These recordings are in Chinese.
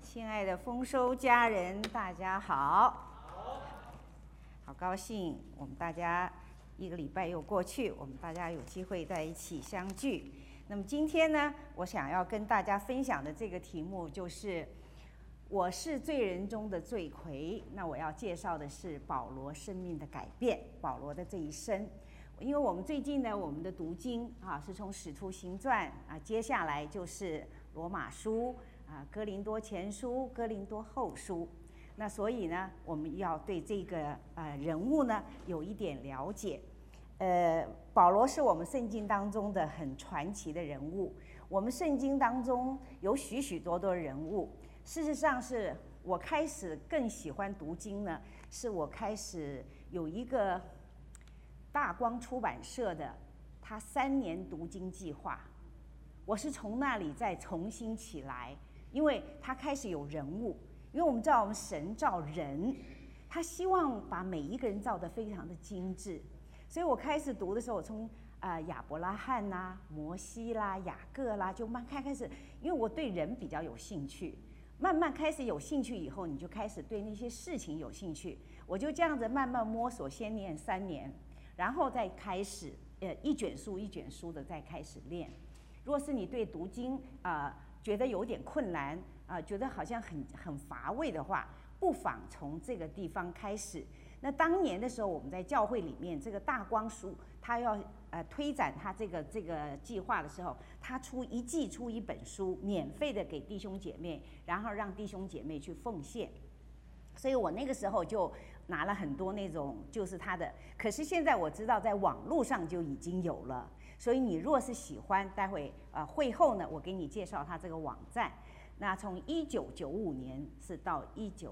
亲爱的丰收家人，大家好！好高兴，我们大家一个礼拜又过去，我们大家有机会在一起相聚。那么今天呢，我想要跟大家分享的这个题目就是“我是罪人中的罪魁”。那我要介绍的是保罗生命的改变，保罗的这一生。因为我们最近呢，我们的读经是从《使徒行传》接下来就是《罗马书》哥林多前书、哥林多后书。那所以呢，我们要对这个人物呢有一点了解。保罗是我们圣经当中的很传奇的人物。我们圣经当中有许许多多人物。事实上，是我开始更喜欢读经呢，是我开始有一个大光出版社的他3年读经计划。我是从那里再重新起来，因为他开始有人物。因为我们知道，我们神造人，他希望把每一个人造得非常的精致。所以我开始读的时候，我从亚伯拉罕啦、摩西啦、雅各啦，就慢慢开始，因为我对人比较有兴趣。慢慢开始有兴趣以后，你就开始对那些事情有兴趣。我就这样子慢慢摸索，先念3年，然后再开始一卷书一卷书的再开始练。如果是你对读经觉得有点困难觉得好像很乏味的话，不妨从这个地方开始。那当年的时候，我们在教会里面，这个大光书他要推展他这个计划的时候，他一季出一本书，免费的给弟兄姐妹，然后让弟兄姐妹去奉献。所以我那个时候就拿了很多那种就是他的，可是现在我知道在网络上就已经有了。所以你若是喜欢，待会会后呢，我给你介绍他这个网站。那从1995年是到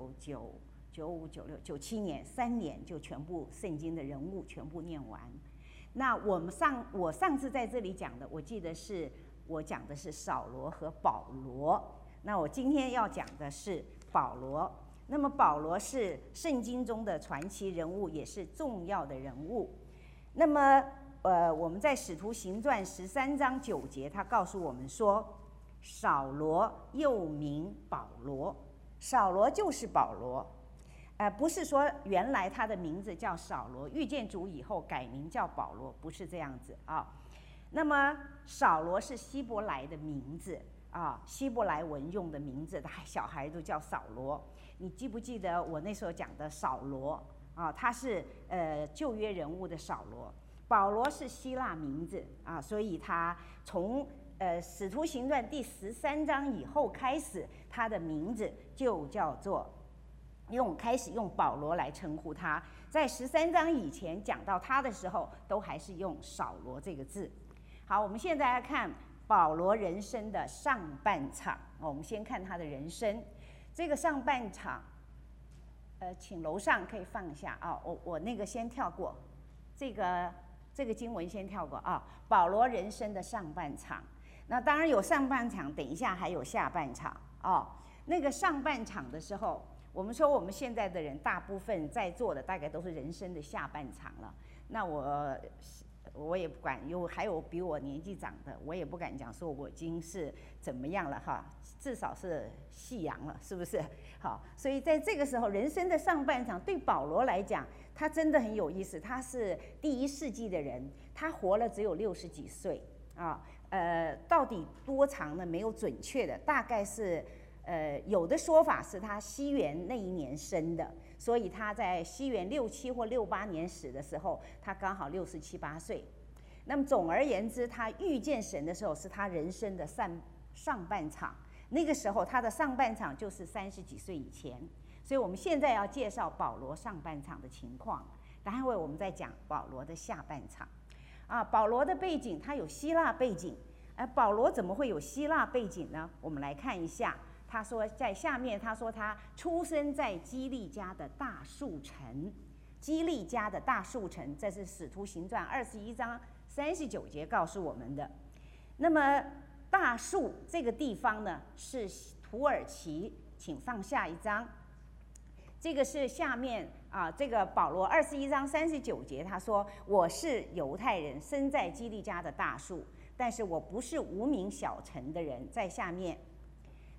1995、96、97年3年就全部圣经的人物全部念完。那我上次在这里讲的，我记得我讲的是扫罗和保罗。那我今天要讲的是保罗。那么保罗是圣经中的传奇人物，也是重要的人物。那么我们在使徒行传13章9节，他告诉我们说，扫罗又名保罗。扫罗就是保罗，不是说原来他的名字叫扫罗，遇见主以后改名叫保罗，不是这样子那么扫罗是希伯来的名字希伯来文用的名字，小孩都叫扫罗。你记不记得我那时候讲的扫罗他是旧约人物的扫罗。保罗是希腊名字所以他从使徒行传第13章以后开始，他的名字就叫做开始用保罗来称呼他。在13章以前讲到他的时候，都还是用扫罗这个字。好，我们现在来看保罗人生的上半场。我们先看他的人生。这个上半场请楼上可以放一下我那个先跳过这个经文，先跳过保罗人生的上半场。那当然有上半场，等一下还有下半场那个上半场的时候，我们说我们现在的人大部分在座的大概都是人生的下半场了。那我也不敢，还有比我年纪长的，我也不敢讲说我已经是怎么样了至少是夕阳了，是不是？好，所以在这个时候，人生的上半场对保罗来讲，他真的很有意思。他是第1世纪的人，他活了只有60几岁到底多长呢？没有准确的，大概是有的说法是他西元那一年生的，所以他在西元67或68年死的时候，他刚好67、8岁。那么总而言之，他遇见神的时候是他人生的上半场。那个时候他的上半场就是30几岁以前。所以我们现在要介绍保罗上半场的情况，待会我们再讲保罗的下半场保罗的背景，他有希腊背景。保罗怎么会有希腊背景呢？我们来看一下。他说在下面，他说他出生在基利家的大树城。基利家的大树城，这是使徒行传21章39节告诉我们的。那么大树这个地方呢，是土耳其，请放下一张。这个是下面这个保罗21章39节，他说我是犹太人，生在基利家的大树，但是我不是无名小城的人。在下面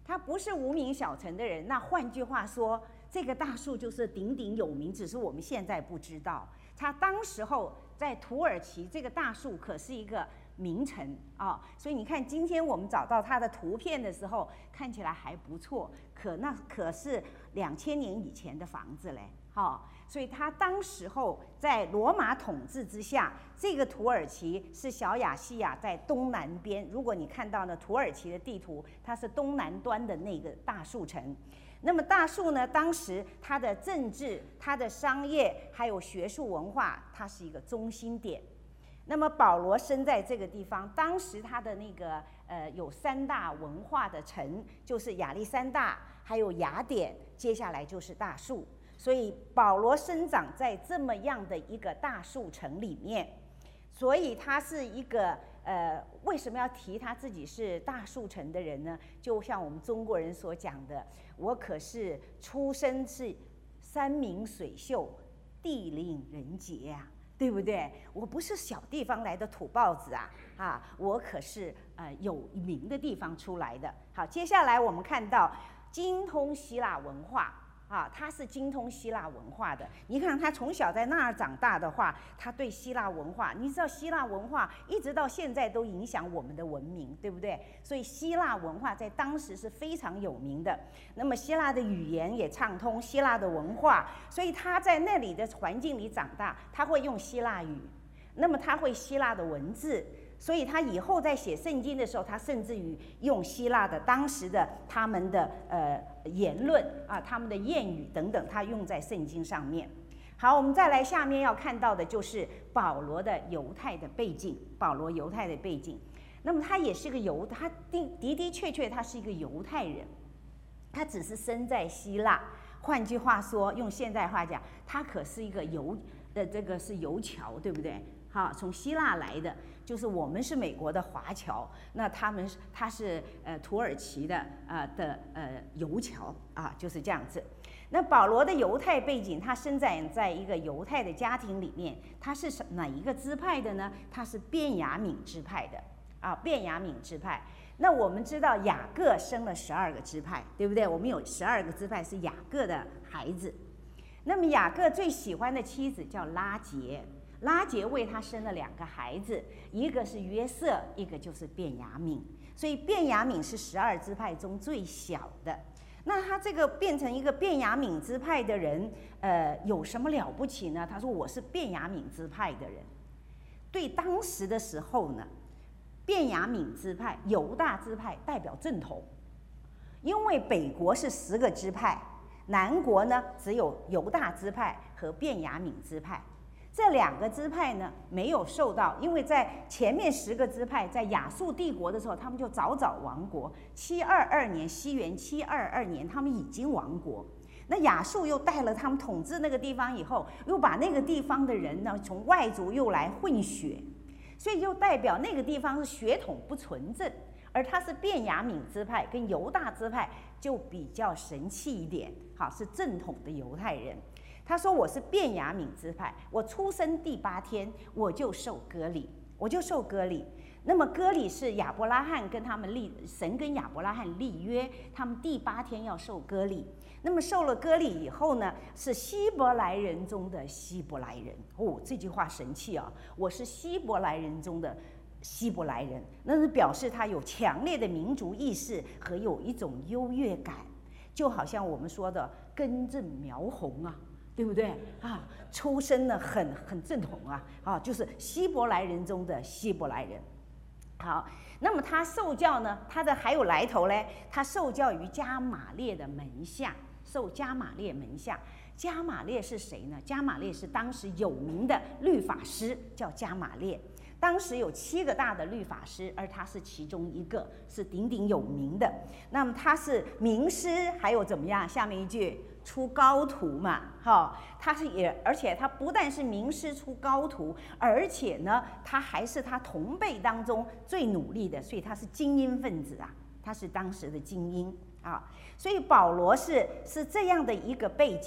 他不是无名小城的人。那换句话说，这个大树就是鼎鼎有名，只是我们现在不知道。他当时候在土耳其，这个大树可是一个名城啊，所以你看，今天我们找到它的图片的时候，看起来还不错。那可是2000年以前的房子嘞，所以他当时候在罗马统治之下，这个土耳其是小亚细亚在东南边。如果你看到呢土耳其的地图，它是东南端的那个大树城。那么大树呢，当时它的政治、它的商业还有学术文化，它是一个中心点。那么保罗生在这个地方，当时他的那个有3大文化的城，就是亚历山大，还有雅典，接下来就是大树。所以保罗生长在这么样的一个大树城里面，所以他是一个为什么要提他自己是大树城的人呢？就像我们中国人所讲的，我可是出身是山明水秀，地灵人杰啊，对不对？我不是小地方来的土包子啊，我可是有名的地方出来的。好，接下来我们看到精通希腊文化。他是精通希腊文化的。你看他从小在那儿长大的话，他对希腊文化，你知道希腊文化一直到现在都影响我们的文明，对不对？所以希腊文化在当时是非常有名的。那么希腊的语言也畅通，希腊的文化，所以他在那里的环境里长大，他会用希腊语，那么他会希腊的文字。所以他以后在写圣经的时候，他甚至于用希腊的当时的他们的言论他们的谚语等等，他用在圣经上面。好，我们再来下面要看到的就是保罗的犹太的背景。保罗犹太的背景，那么他也是个他的确他是一个犹太人，他只是生在希腊。换句话说，用现代话讲，他可是一个这个是犹侨，对不对？从希腊来的，就是我们是美国的华侨，那他是土耳其的犹侨就是这样子。那保罗的犹太背景，他生长在一个犹太的家庭里面，他是哪一个支派的呢？他是便雅悯支派的便雅悯支派。那我们知道雅各生了12个支派，对不对？我们有12个支派是雅各的孩子。那么雅各最喜欢的妻子叫拉结。拉结为他生了2个孩子，一个是约瑟，一个就是便雅悯。所以便雅悯是12支派中最小的。那他这个变成一个便雅悯支派的人，有什么了不起呢？他说我是便雅悯支派的人。对当时的时候呢，便雅悯支派、犹大支派代表正统，因为北国是10个支派，南国呢只有犹大支派和便雅悯支派。这2个支派呢没有受到，因为在前面10个支派在亚述帝国的时候，他们就早亡国。722年，西元722年，他们已经亡国。那亚述又带了他们统治那个地方以后，又把那个地方的人呢从外族又来混血，所以就代表那个地方是血统不纯正。而他是便雅悯支派跟犹大支派就比较神气一点，是正统的犹太人。他说我是便雅悯支派，我出生第8天我就受割礼。那么割礼是亚伯拉罕跟他们神跟亚伯拉罕立约，他们第8天要受割礼。那么受了割礼以后呢，是希伯来人中的希伯来人。这句话神气我是希伯来人中的希伯来人，那是表示他有强烈的民族意识和有一种优越感，就好像我们说的根正苗红对不对出身呢很正统就是希伯来人中的希伯来人。好，那么他受教呢，他的还有来头嘞，他受教于加玛列的门下，受加玛列门下。加玛列是谁呢？加玛列是当时有名的律法师，叫加玛列。当时有7个大的律法师，而他是其中一个，是鼎鼎有名的。那么他是名师，还有怎么样？下面一句出高徒嘛，而且他不但是名师出高徒，而且呢，他还是他同辈当中最努力的，所以他是精英分子他是当时的精英所以保罗是这样的一个背景。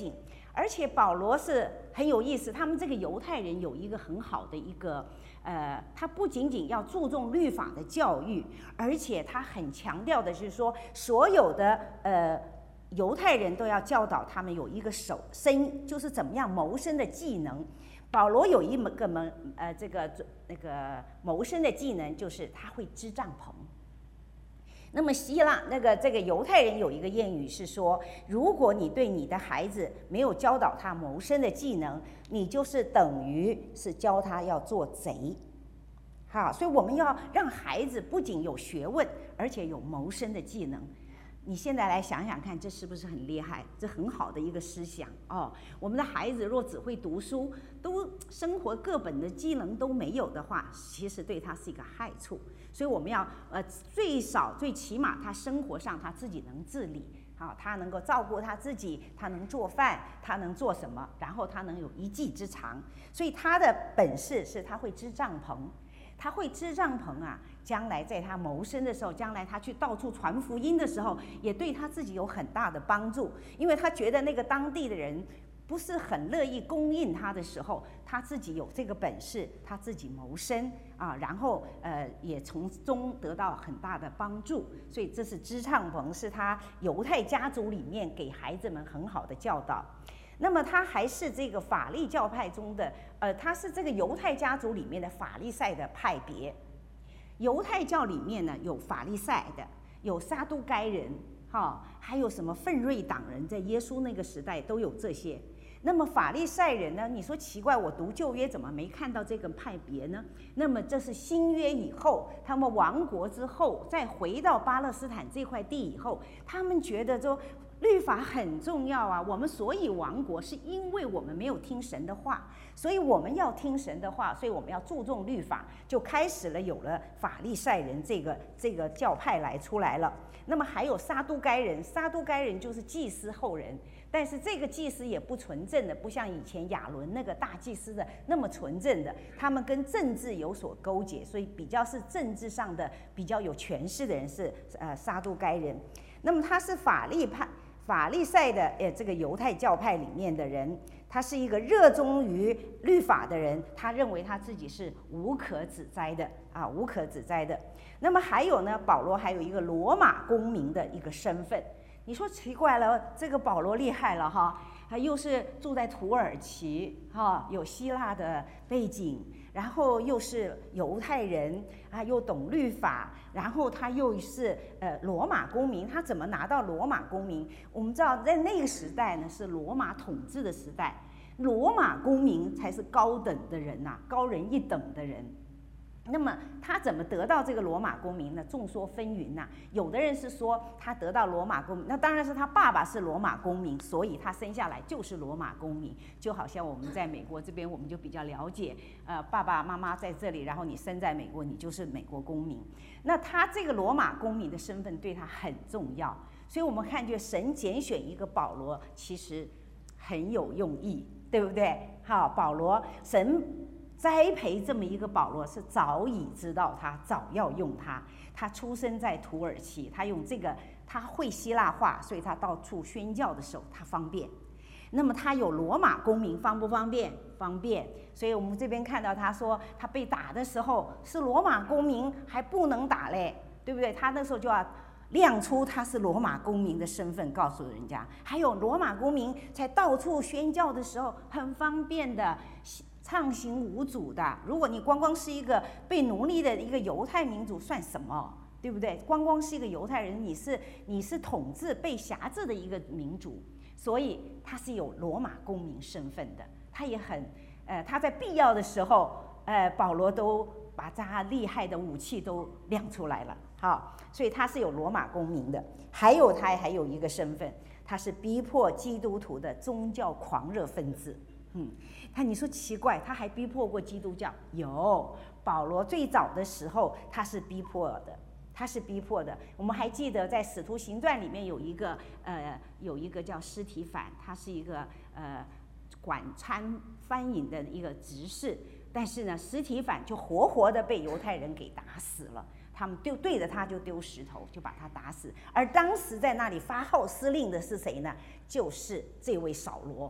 而且保罗是很有意思，他们这个犹太人有一个很好的一个他不仅仅要注重律法的教育，而且他很强调的是说，所有的犹太人都要教导他们有一个就是怎么样谋生的技能。保罗有一个那个谋生的技能，就是他会织帐篷。那么这个犹太人有一个谚语是说，如果你对你的孩子没有教导他谋生的技能，你就是等于是教他要做贼。好，所以我们要让孩子不仅有学问，而且有谋生的技能。你现在来想想看，这是不是很厉害？这很好的一个思想哦。我们的孩子若只会读书，都生活各本的技能都没有的话，其实对他是一个害处。所以我们要最起码他生活上他自己能自理，好，他能够照顾他自己，他能做饭，他能做什么，然后他能有一技之长。所以他的本事是他会织帐篷。他会织帐篷啊，将来在他谋生的时候，将来他去到处传福音的时候，也对他自己有很大的帮助。因为他觉得那个当地的人不是很乐意供应他的时候，他自己有这个本事，他自己谋生啊，然后也从中得到很大的帮助。所以这是织帐篷，是他犹太家族里面给孩子们很好的教导。那么他还是这个法利教派中的，他是这个犹太家族里面的法利赛的派别。犹太教里面呢，有法利赛的，有撒都该人，还有什么奋锐党人，在耶稣那个时代都有这些。那么法利赛人呢，你说奇怪，我读旧约怎么没看到这个派别呢？那么这是新约以后，他们亡国之后，再回到巴勒斯坦这块地以后，他们觉得说律法很重要啊，我们所以亡国是因为我们没有听神的话，所以我们要听神的话，所以我们要注重律法，就开始了有了法利赛人这个教派来出来了。那么还有撒都该人，撒都该人就是祭司后人，但是这个祭司也不纯正的，不像以前亚伦那个大祭司的那么纯正的，他们跟政治有所勾结，所以比较是政治上的比较有权势的人是撒都该人。那么他是法利赛的这个犹太教派里面的人，他是一个热衷于律法的人，他认为他自己是无可指摘的啊，无可指摘的。那么还有呢，保罗还有一个罗马公民的一个身份。你说奇怪了，这个保罗厉害了哈，他又是住在土耳其哈，有希腊的背景，然后又是犹太人啊，又懂律法，然后他又是罗马公民。他怎么拿到罗马公民？我们知道在那个时代呢，是罗马统治的时代，罗马公民才是高等的人呐，高人一等的人。那么他怎么得到这个罗马公民呢？众说纷纭呐。有的人是说他得到罗马公民，那当然是他爸爸是罗马公民，所以他生下来就是罗马公民。就好像我们在美国这边，我们就比较了解，爸爸妈妈在这里，然后你生在美国，你就是美国公民。那他这个罗马公民的身份对他很重要，所以我们看见神拣选一个保罗，其实很有用意，对不对？好，保罗神栽培这么一个保罗，是早已知道他，早要用他。他出生在土耳其，他用这个，他会希腊话，所以他到处宣教的时候他方便。那么他有罗马公民，方不方便？方便。所以我们这边看到他说，他被打的时候是罗马公民，还不能打嘞，对不对？他那时候就要亮出他是罗马公民的身份，告诉人家。还有罗马公民在到处宣教的时候很方便的，畅行无阻的。如果你光是一个被奴隶的一个犹太民族算什么，对不对？光是一个犹太人，你是统治被辖制的一个民族，所以他是有罗马公民身份的。他也很他在必要的时候保罗都把他厉害的武器都亮出来了。好，所以他是有罗马公民的。还有一个身份，他是逼迫基督徒的宗教狂热分子。你说奇怪，他还逼迫过基督教？有，保罗最早的时候他是逼迫的。我们还记得在《使徒行传》里面有一个叫司提反，他是一个管翻引的一个执事，但是呢，司提反就活活的被犹太人给打死了。他们对着他就丢石头，就把他打死。而当时在那里发号施令的是谁呢？就是这位扫罗。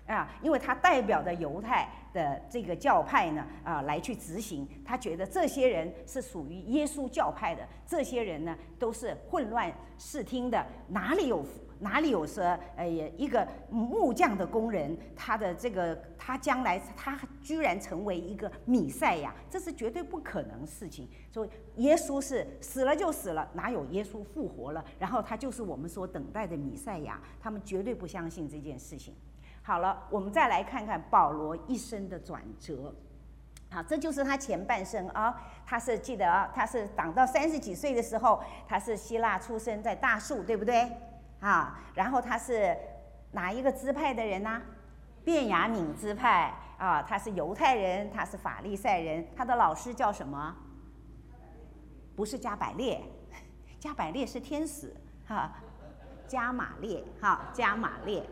因为他代表着犹太的这个教派呢，来去执行。他觉得这些人是属于耶稣教派的，这些人呢都是混乱视听的，哪里有说一个木匠的工人，他将来他居然成为一个弥赛亚，这是绝对不可能的事情。所以耶稣是死了就死了，哪有耶稣复活了？然后他就是我们所等待的弥赛亚，他们绝对不相信这件事情。好了，我们再来看看保罗一生的转折。好，这就是他前半生啊。他是记得啊，他是长到30几岁的时候，他是希腊出生在大树，对不对？然后他是哪一个支派的人呢？便雅悯支派啊，他是犹太人，他是法利赛人。他的老师叫什么？不是加百列，加百列是天使加玛列加玛列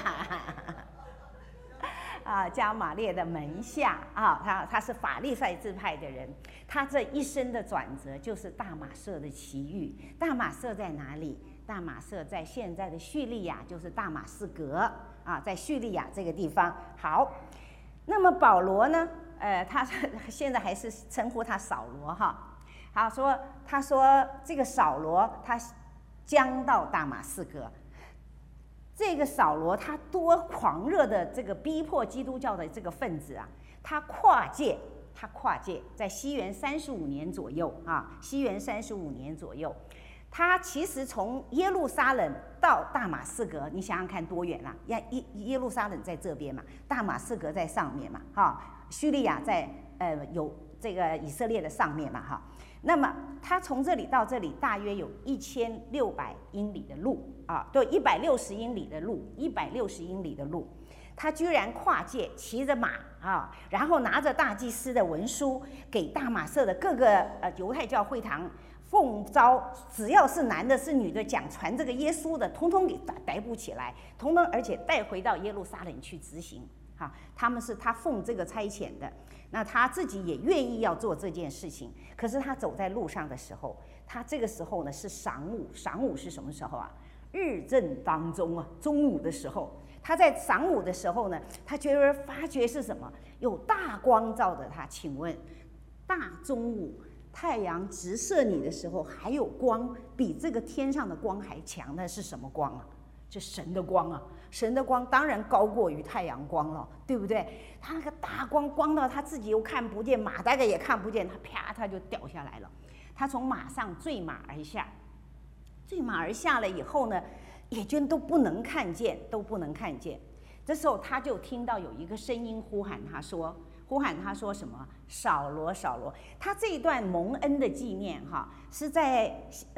加玛列的门下他是法利赛支派的人。他这一生的转折就是大马色的奇遇。大马色在哪里？大马色在现在的叙利亚，就是大马士革在叙利亚这个地方。好，那么保罗呢？他现在还是称呼他扫罗他说这个扫罗他将到大马士革。这个扫罗他多狂热的这个逼迫基督教的这个分子他跨界在西元35年左右西元35年左右。他其实从耶路撒冷到大马士革，你想想看多远啊？耶路撒冷在这边嘛，大马士革在上面嘛，叙利亚在有这个以色列的上面嘛，那么他从这里到这里大约有1600英里的路对，160英里的路，160英里的路。他居然跨界，骑着马然后拿着大祭司的文书，给大马色的各个犹太教会堂奉召，只要是男的是女的讲传这个耶稣的，通通给逮捕起来，通通而且带回到耶路撒冷去执行。他奉这个差遣的，那他自己也愿意要做这件事情。可是他走在路上的时候，他这个时候呢是晌午是什么时候日正当中中午的时候。他在晌午的时候呢，他发觉是什么？有大光照着他。请问，大中午太阳直射你的时候，还有光比这个天上的光还强的是什么光是神的光神的光当然高过于太阳光了，对不对？他那个大光到他自己又看不见，马大概也看不见，他啪他就掉下来了。他从马上坠马而下了以后呢，也就都不能看见。这时候他就听到有一个声音呼喊他说什么？扫罗，扫罗。他这一段蒙恩的纪念是在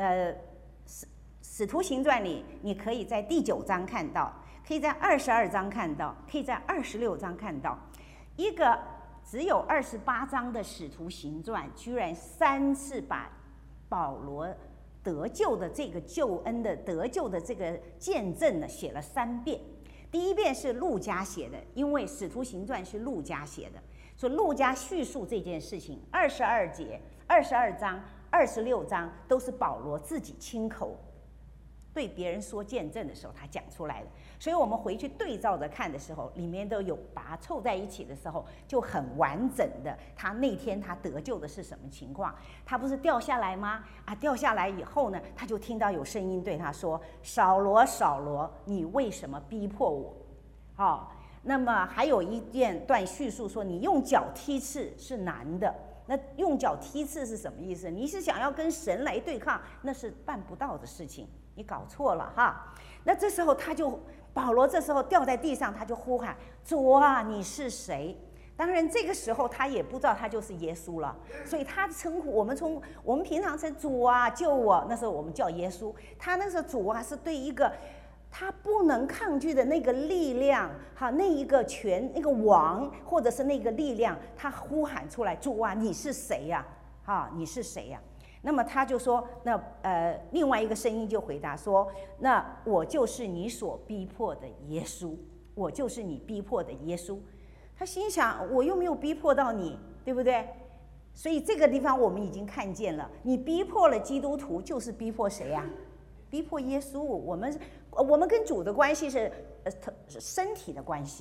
使徒行传里，你可以在第9章看到，可以在22章看到，可以在26章看到。一个只有28章的使徒行传，居然3次把保罗得救的这个救恩的得救的这个见证呢写了3遍。第一遍是路加写的，因为使徒行传是路加写的，所以路加叙述这件事情，22节、22章、26章都是保罗自己亲口对别人说见证的时候他讲出来的。所以我们回去对照着看的时候，里面都有把它凑在一起的时候，就很完整的。他那天他得救的是什么情况？他不是掉下来吗？掉下来以后呢，他就听到有声音对他说：“扫罗，扫罗，你为什么逼迫我？”那么还有一段叙述说，你用脚踢刺是难的。那用脚踢刺是什么意思？你是想要跟神来对抗，那是办不到的事情，你搞错了那这时候保罗这时候掉在地上，他就呼喊：“主啊，你是谁？”当然这个时候他也不知道他就是耶稣了，所以他称呼我们平常称主啊救我，那时候我们叫耶稣，他那时候主啊是对一个他不能抗拒的那个力量那一个那个王或者是那个力量，他呼喊出来：“主啊，你是谁呀？你是谁呀？”那么他就说，另外一个声音就回答说：“那我就是你所逼迫的耶稣，我就是你逼迫的耶稣。”他心想：我又没有逼迫到你，对不对？所以这个地方我们已经看见了，你逼迫了基督徒，就是逼迫谁呀？逼迫耶稣。我们跟主的关系是身体的关系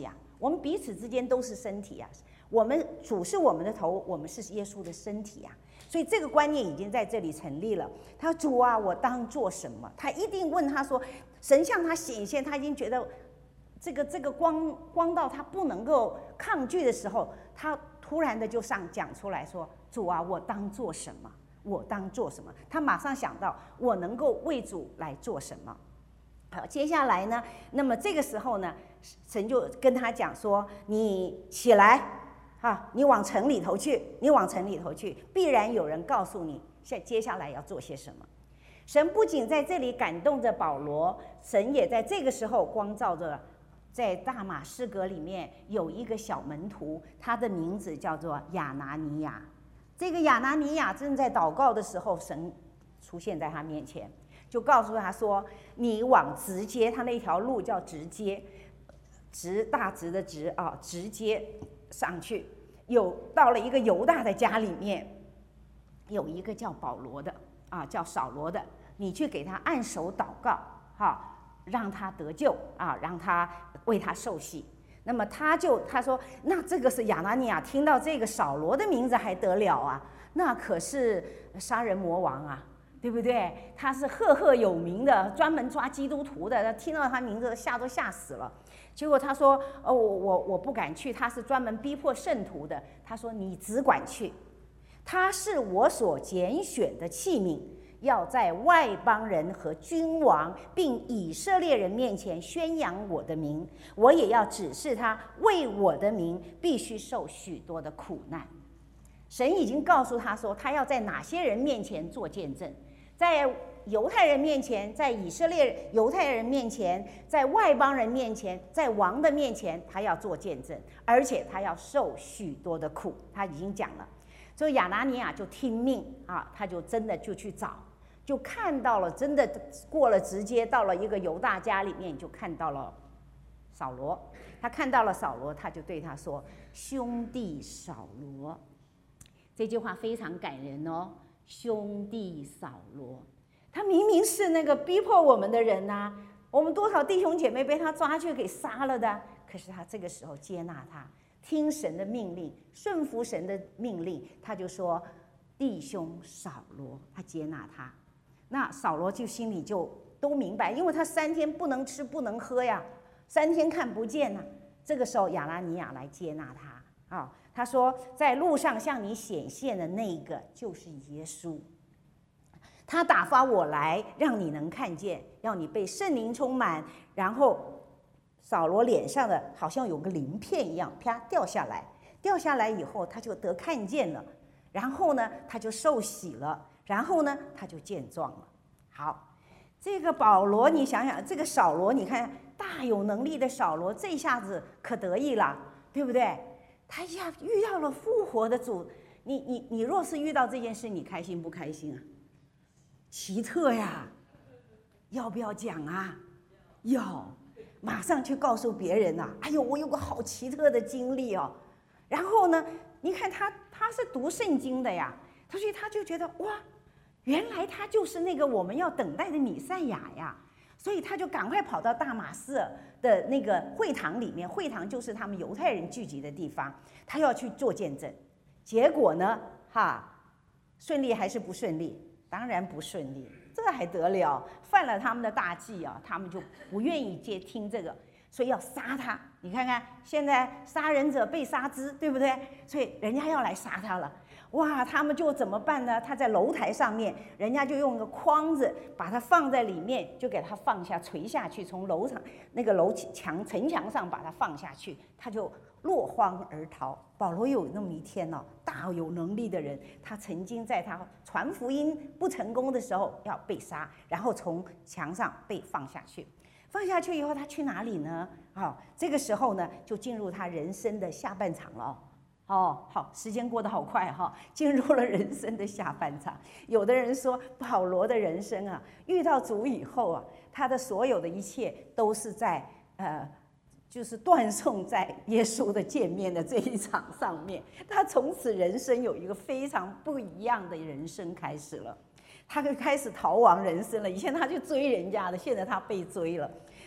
我们彼此之间都是身体啊。我们主是我们的头，我们是耶稣的身体啊。所以这个观念已经在这里成立了。他说：“主啊，我当做什么？”他一定问他说：“神向他显现，他已经觉得这个光到他不能够抗拒的时候，他突然的就讲出来说：‘主啊，我当做什么？我当做什么？’他马上想到我能够为主来做什么。好，接下来呢，那么这个时候呢，神就跟他讲说：‘你起来。’你往城里头去，你往城里头去，必然有人告诉你，接下来要做些什么。神不仅在这里感动着保罗，神也在这个时候光照着，在大马士革里面有一个小门徒，他的名字叫做亚拿尼亚。这个亚拿尼亚正在祷告的时候，神出现在他面前，就告诉他说：“你往直街，他那条路叫直街，大直的直啊，直街上去。”到了一个犹大的家里面，有一个叫保罗的叫扫罗的，你去给他按手祷告，让他得救让他为他受洗。那么他说，那这个是亚拿尼亚听到这个扫罗的名字还得了啊？那可是杀人魔王啊，对不对？他是赫赫有名的，专门抓基督徒的。他听到他名字都吓死了。结果他说：“我不敢去，他是专门逼迫圣徒的。”他说：“你只管去，他是我所拣选的器皿，要在外邦人和君王并以色列人面前宣扬我的名。我也要指示他，为我的名必须受许多的苦难。”神已经告诉他说，他要在哪些人面前做见证，在犹太人面前，在以色列犹太人面前，在外邦人面前，在王的面前，他要做见证，而且他要受许多的苦。他已经讲了，所以亚拿尼亚就听命他就真的就去找，就看到了，真的过了直接到了一个犹大家里面，就看到了扫罗。他看到了扫罗，他就对他说：“兄弟扫罗。”这句话非常感人哦，兄弟扫罗。他明明是那个逼迫我们的人啊，我们多少弟兄姐妹被他抓去给杀了的，可是他这个时候接纳他，听神的命令，顺服神的命令，他就说：“弟兄扫罗。”他接纳他。那扫罗就心里就都明白，因为他3天不能吃不能喝呀，3天看不见呐。这个时候亚拿尼亚来接纳他他说：“在路上向你显现的那个就是耶稣。他打发我来，让你能看见，要你被圣灵充满。”然后扫罗脸上的好像有个鳞片一样，啪掉下来。掉下来以后，他就得看见了。然后呢，他就受洗了。然后呢，他就健壮了。好，这个保罗，你想想，这个扫罗，你看大有能力的扫罗，这下子可得意了，对不对？他遇到了复活的主。你若是遇到这件事，你开心不开心啊？奇特呀，要不要讲啊？要，马上去告诉别人啊！哎呦，我有个好奇特的经历哦。然后呢，你看他是读圣经的呀，所以他就觉得哇，原来他就是那个我们要等待的弥赛亚呀。所以他就赶快跑到大马士的那个会堂里面，会堂就是他们犹太人聚集的地方，他要去做见证。结果呢，顺利还是不顺利？当然不顺利，这还得了？犯了他们的大忌啊！他们就不愿意听这个，所以要杀他。你看看，现在杀人者被杀之，对不对？所以人家要来杀他了。哇，他们就怎么办呢？他在楼台上面，人家就用个筐子把他放在里面，就给他放下垂下去，从楼上那个城墙上把他放下去，他就落荒而逃。保罗有那么一天大有能力的人，他曾经在他传福音不成功的时候要被杀，然后从墙上被放下去。放下去以后，他去哪里呢？这个时候呢，就进入他人生的下半场了。好，时间过得好快进入了人生的下半场。有的人说，保罗的人生遇到主以后他的所有的一切都是在就是断送在耶稣的见面的这一场上面。他从此人生有一个非常不一样的人生开始了。他就开始逃亡人生了。以前他去追人家的，现在他被追了。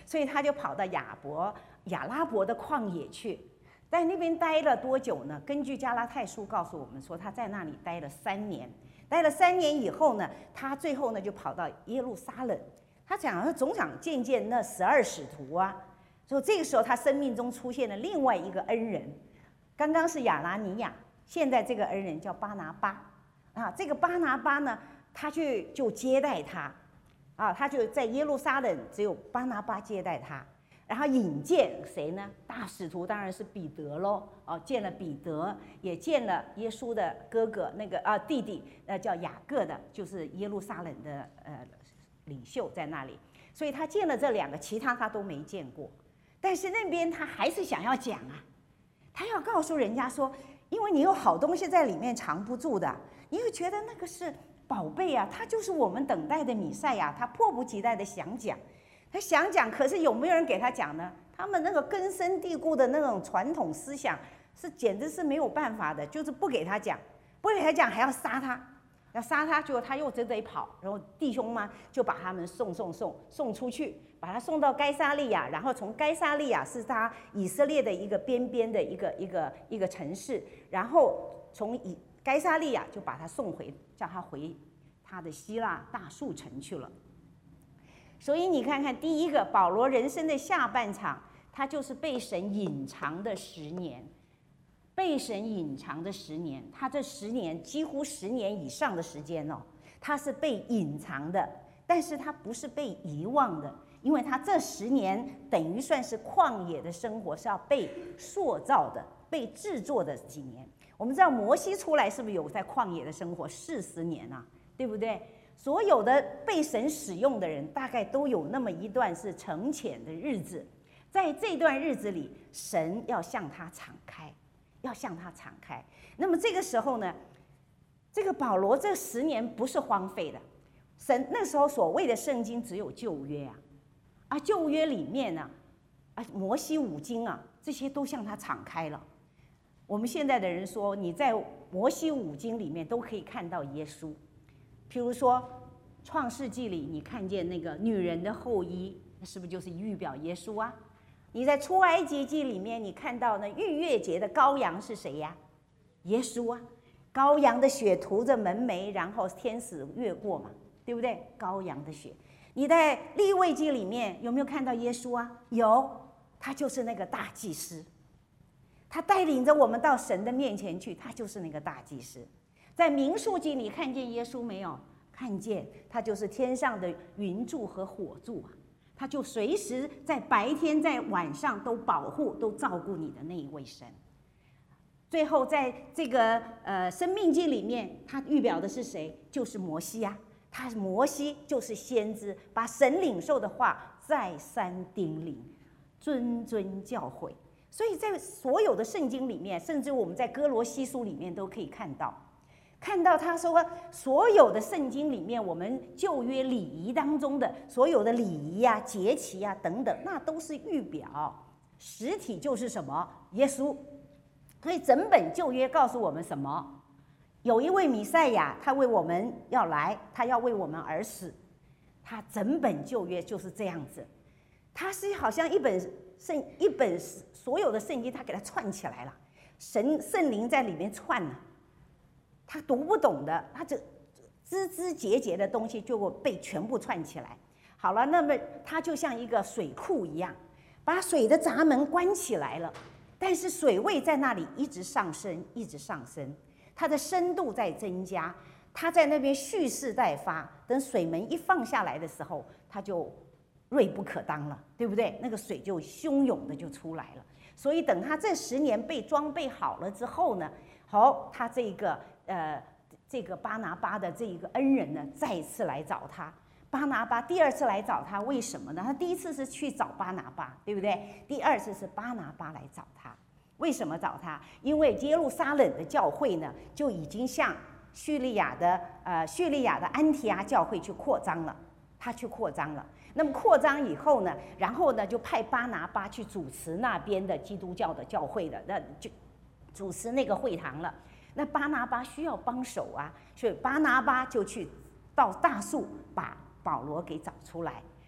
所以他就跑到亚拉伯的旷野去。在那边待了多久呢？根据加拉太书告诉我们说，他在那里待了3年。待了3年以后呢，他最后呢就跑到耶路撒冷。他总想见见那12使徒啊。所以这个时候，他生命中出现了另外一个恩人。刚刚是亚拿尼亚，现在这个恩人叫巴拿巴啊。这个巴拿巴呢，他就接待他啊，他就在耶路撒冷，只有巴拿巴接待他。然后引荐谁呢？大使徒当然是彼得喽。哦，见了彼得，也见了耶稣的哥哥那个弟弟，叫雅各的，就是耶路撒冷的领袖在那里。所以他见了这2个，其他他都没见过。但是那边他还是想要讲啊，他要告诉人家说，因为你有好东西在里面藏不住的，你会觉得那个是宝贝啊，他就是我们等待的弥赛亚，他迫不及待的想讲。他想讲，可是有没有人给他讲呢？他们那个根深蒂固的那种传统思想简直是没有办法的，就是不给他讲，不给他讲还要杀他，结果他又得跑，然后弟兄嘛就把他们送出去，把他送到该撒利亚，然后从该撒利亚是他以色列的一个边的一个城市，然后从该撒利亚就把他送回，叫他回他的希腊大树城去了。所以你看看，第一个保罗人生的下半场，他就是被神隐藏的10年，被神隐藏的10年，他这10年几乎10年以上的时间哦，他是被隐藏的，但是他不是被遗忘的，因为他这10年等于算是旷野的生活，是要被塑造的、被制作的几年。我们知道摩西出来是不是有在旷野的生活40年啊？对不对？所有的被神使用的人，大概都有那么一段是沉潜的日子，在这段日子里，神要向他敞开，要向他敞开。那么这个时候呢，这个保罗这10年不是荒废的，神那时候所谓的圣经只有旧约啊，旧约里面呢，摩西5经啊，这些都向他敞开了。我们现在的人说，你在摩西5经里面都可以看到耶稣。譬如说，创世纪里你看见那个女人的后衣，那是不是就是预表耶稣啊？你在出埃及记里面，你看到那逾越节的羔羊是谁呀？耶稣啊！羔羊的血涂着门楣，然后天使越过嘛，对不对？羔羊的血。你在利未记里面有没有看到耶稣啊？有，他就是那个大祭司，他带领着我们到神的面前去，他就是那个大祭司。在民数记你看见耶稣没有？看见，他就是天上的云柱和火柱啊，他就随时在白天在晚上都保护都照顾你的那一位神。最后在这个生命记里面，他预表的是谁？就是摩西啊，摩西就是先知，把神领受的话再三叮咛，谆谆教诲。所以在所有的圣经里面，甚至我们在哥罗西书里面都可以看到他说，所有的圣经里面，我们旧约礼仪当中的所有的礼仪啊、节期啊等等，那都是预表，实体就是什么？耶稣。所以整本旧约告诉我们什么？有一位弥赛亚，他为我们要来，他要为我们而死。他整本旧约就是这样子，他是好像一本所有的圣经，他给它串起来了，圣灵在里面串了。他读不懂的，他这枝节的东西就被全部串起来。好了，那么它就像一个水库一样，把水的闸门关起来了，但是水位在那里一直上升，一直上升，它的深度在增加，它在那边蓄势待发。等水门一放下来的时候，它就锐不可当了，对不对？那个水就汹涌的就出来了。所以等他这10年被装备好了之后呢，好，他这个巴拿巴的这一个恩人呢，再一次来找他。巴拿巴第2次来找他，为什么呢？他第1次是去找巴拿巴，对不对？第2次是巴拿巴来找他。为什么找他？因为耶路撒冷的教会呢，就已经向叙利亚的安提阿教会去扩张了。他去扩张了。那么扩张以后呢，然后呢，就派巴拿巴去主持那边的基督教的教会的，那就主持那个会堂了。那巴拿巴需要帮手啊，所以巴拿巴就去到大树把保罗给找出来，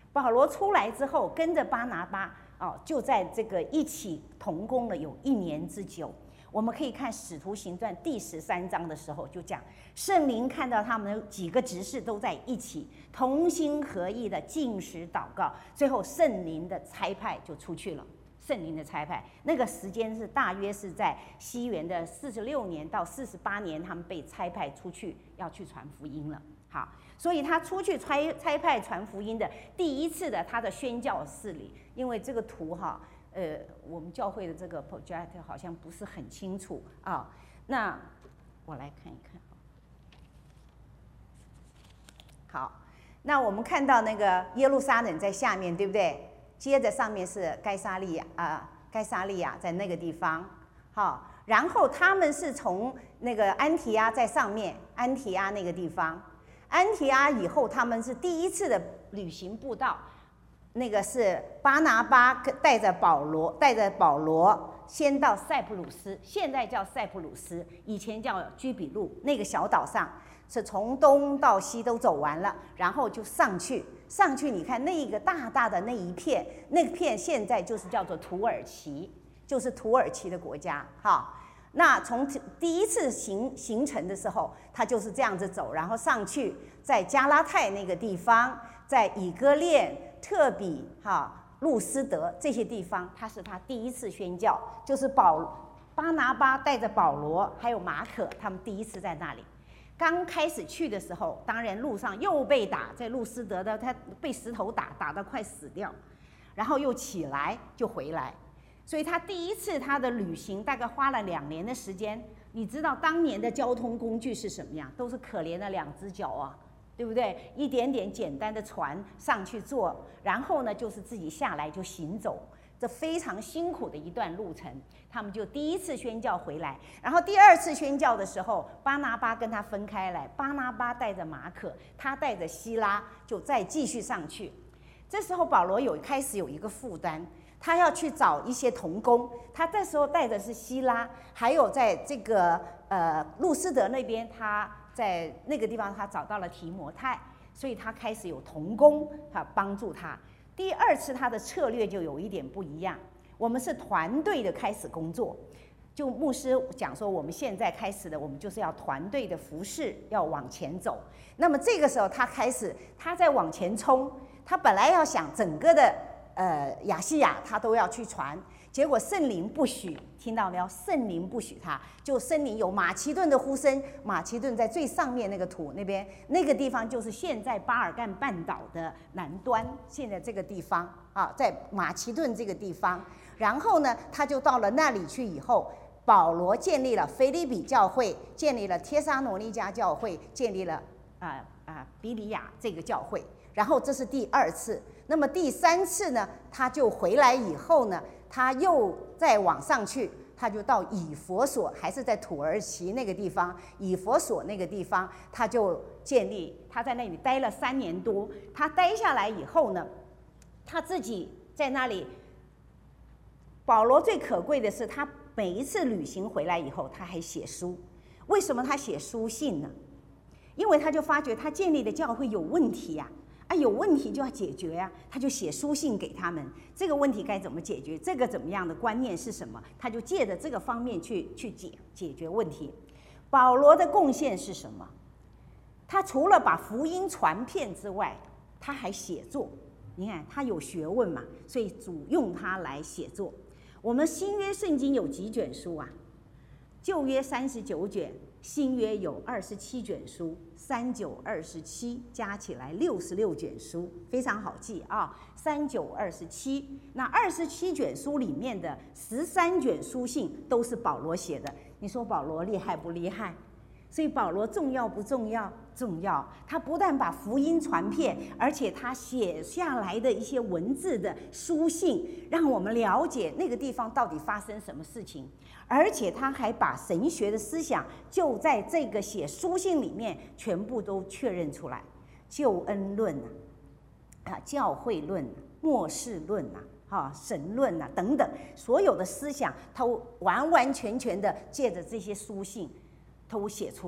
保罗出来之后，跟着巴拿巴就在这个一起同工了有1年之久。我们可以看《使徒行传》第13章的时候，就讲圣灵看到他们几个执事都在一起，同心合意的禁食祷告，最后圣灵的差派就出去了。圣灵的差派，那个时间是大约是在西元的46年到48年，他们被差派出去要去传福音了。好，所以他出去差派传福音的第一次的他的宣教事例，因为这个图我们教会的这个 project 好像不是很清楚啊。那我来看一看。好，那我们看到那个耶路撒冷在下面，对不对？接着上面是该撒利亚在那个地方。好，然后他们是从那个安提阿在上面，安提阿那个地方。安提阿以后，他们是第一次的旅行布道。那个是巴拿巴带着保罗先到塞浦路斯，现在叫塞浦路斯，以前叫居比路，那个小岛上是从东到西都走完了，然后就上去，你看那个大大的那一片，那片现在就是叫做土耳其，就是土耳其的国家哈。那从第一次行程的时候，他就是这样子走，然后上去，在加拉太那个地方，在以哥念、特比、路斯德这些地方，是他第一次宣教，就是巴拿巴带着保罗还有马可，他们第一次在那里。刚开始去的时候，当然路上又被打，在路斯德的他被石头打得快死掉，然后又起来就回来。所以他第一次他的旅行大概花了2年的时间。你知道当年的交通工具是什么样？都是可怜的2只脚啊，对不对？一点点简单的船上去坐，然后呢就是自己下来就行走，这非常辛苦的一段路程。他们就第一次宣教回来，然后第2次宣教的时候，巴拿巴跟他分开来，巴拿巴带着马可，他带着希拉，就再继续上去。这时候保罗开始有一个负担。他要去找一些同工，他这时候带的是希拉，还有在这个路斯德那边，他在那个地方他找到了提摩太，所以他开始有同工帮助他。第2次他的策略就有一点不一样，我们是团队的开始工作，就牧师讲说我们现在开始的，我们就是要团队的服事，要往前走。那么这个时候他在往前冲，他本来要想整个的亚细亚他都要去传，结果圣灵不许，听到没有？圣灵不许他，就圣灵有马其顿的呼声，马其顿在最上面那个土那边，那个地方就是现在巴尔干半岛的南端，现在这个地方在马其顿这个地方。然后呢，他就到了那里去以后，保罗建立了腓立比教会，建立了帖撒罗尼迦教会，建立了比利亚这个教会。然后这是第2次。那么第3次呢，他就回来以后呢，他又再往上去，他就到以弗所，还是在土耳其那个地方，以弗所那个地方，他就建立，他在那里待了3年多。他待下来以后呢，他自己在那里，保罗最可贵的是，他每一次旅行回来以后，他还写书。为什么他写书信呢？因为他就发觉他建立的教会有问题呀。有问题就要解决呀，他就写书信给他们，这个问题该怎么解决，这个怎么样的观念是什么，他就借着这个方面去解决问题。保罗的贡献是什么？他除了把福音传遍之外，他还写作。你看他有学问嘛，所以主用他来写作。我们新约圣经有几卷书啊？旧约39卷，新约有27卷书，3927加起来66卷书，非常好记啊，3927。那27卷书里面的13卷书信都是保罗写的，你说保罗厉害不厉害？所以保罗重要不重要？重要。他不但把福音传遍，而且他写下来的一些文字的书信，让我们了解那个地方到底发生什么事情。而且他还把神学的思想就在这个写书信里面全部都确认出来，救恩论教会论末世论神论等等，所有的思想都完完全全的借着这些书信都写出来，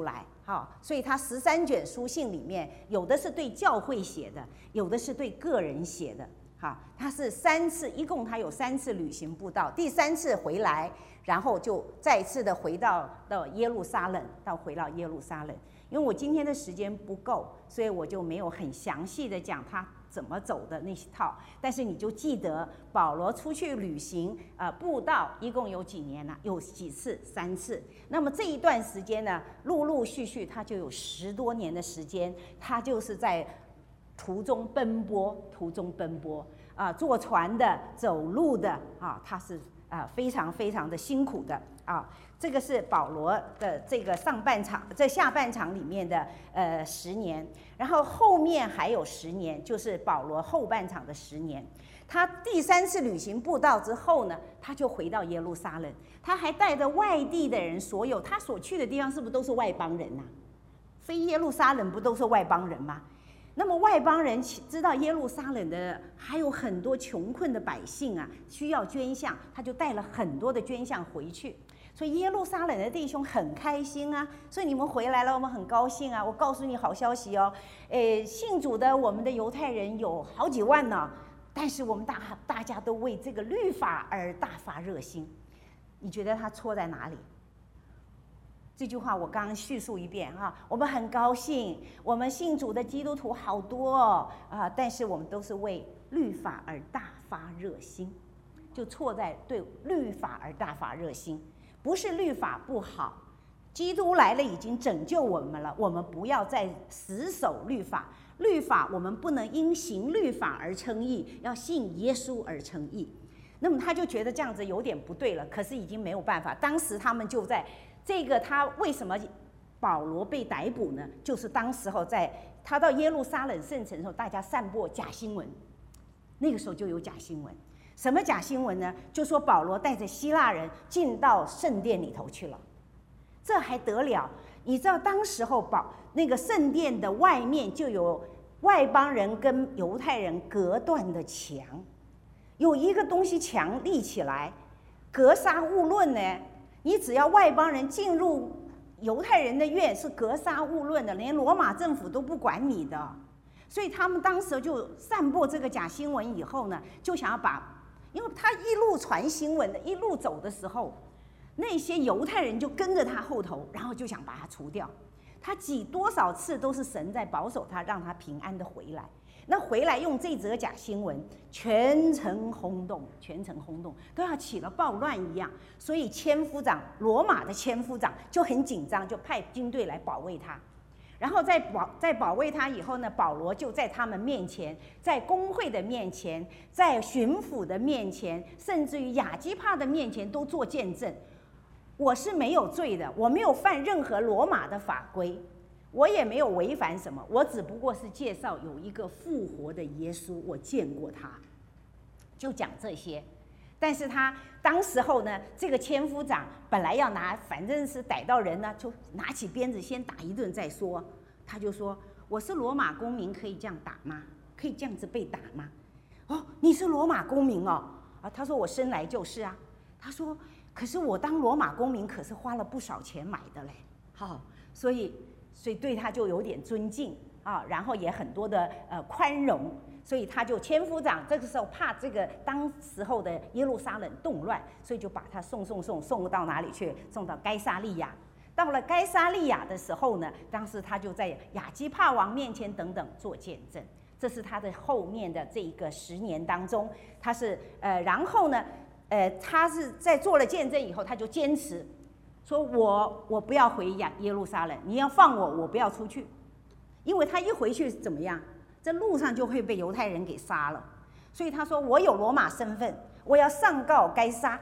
好，所以他13卷书信里面，有的是对教会写的，有的是对个人写的。好，他是3次，一共他有3次旅行布道，第3次回来，然后就再一次的回到耶路撒冷，回到耶路撒冷。因为我今天的时间不够，所以我就没有很详细的讲他怎么走的那套。但是你就记得保罗出去旅行布道一共有几年呢？有几次？3次。那么这一段时间呢，陆陆续续他就有10多年的时间，他就是在途中奔波坐船的、走路的他是非常非常的辛苦的这个是保罗的这个下半场里面的10年，然后后面还有10年，就是保罗后半场的10年。他第3次旅行布道之后呢，他就回到耶路撒冷，他还带着外地的人，所有他所去的地方是不是都是外邦人啊？非耶路撒冷不都是外邦人吗？那么外邦人知道耶路撒冷的还有很多穷困的百姓需要捐项，他就带了很多的捐项回去。所以耶路撒冷的弟兄很开心所以你们回来了，我们很高兴我告诉你好消息哦，信主的我们的犹太人有好几万呢，但是我们大家都为这个律法而大发热心。你觉得他错在哪里？这句话我刚刚叙述一遍我们很高兴，我们信主的基督徒好多但是我们都是为律法而大发热心，就错在对律法而大发热心。不是律法不好，基督来了已经拯救我们了，我们不要再死守律法。律法我们不能因行律法而称义，要信耶稣而称义。那么他就觉得这样子有点不对了，可是已经没有办法。当时他们就在这个，他为什么保罗被逮捕呢？就是当时候他到耶路撒冷圣城的时候，大家散播假新闻，那个时候就有假新闻。什么假新闻呢？就说保罗带着希腊人进到圣殿里头去了，这还得了？你知道当时候那个圣殿的外面就有外邦人跟犹太人隔断的墙，有一个东西墙立起来，格杀勿论呢。你只要外邦人进入犹太人的院，是格杀勿论的，连罗马政府都不管你的。所以他们当时就散播这个假新闻以后呢，就想要因为他一路传新闻的，一路走的时候，那些犹太人就跟着他后头，然后就想把他除掉。他挤多少次都是神在保守他，让他平安的回来。那回来用这则假新闻，全城轰动，都要起了暴乱一样。所以罗马的千夫长就很紧张，就派军队来保卫他。然后在保卫他以后呢，保罗就在他们面前，在公会的面前，在巡抚的面前，甚至于亚基帕的面前都做见证。我是没有罪的，我没有犯任何罗马的法规，我也没有违反什么，我只不过是介绍有一个复活的耶稣，我见过他，就讲这些。但是他当时候呢，这个千夫长本来要反正是逮到人呢，就拿起鞭子先打一顿再说。他就说：“我是罗马公民，可以这样打吗？可以这样子被打吗？”哦，你是罗马公民哦？他说我生来就是啊。他说，可是我当罗马公民可是花了不少钱买的嘞。所以对他就有点尊敬然后也很多的宽容。所以他就千夫长这个时候怕这个当时候的耶路撒冷动乱，所以就把他送到哪里去？送到该撒利亚。到了该撒利亚的时候呢，当时他就在亚基帕王面前等等做见证。这是他的后面的这一个10年当中，他是然后呢他是在做了见证以后，他就坚持说我不要回耶路撒冷，你要放我不要出去，因为他一回去怎么样？这路上就会被犹太人给杀了，所以他说我有罗马身份，我要上告该撒，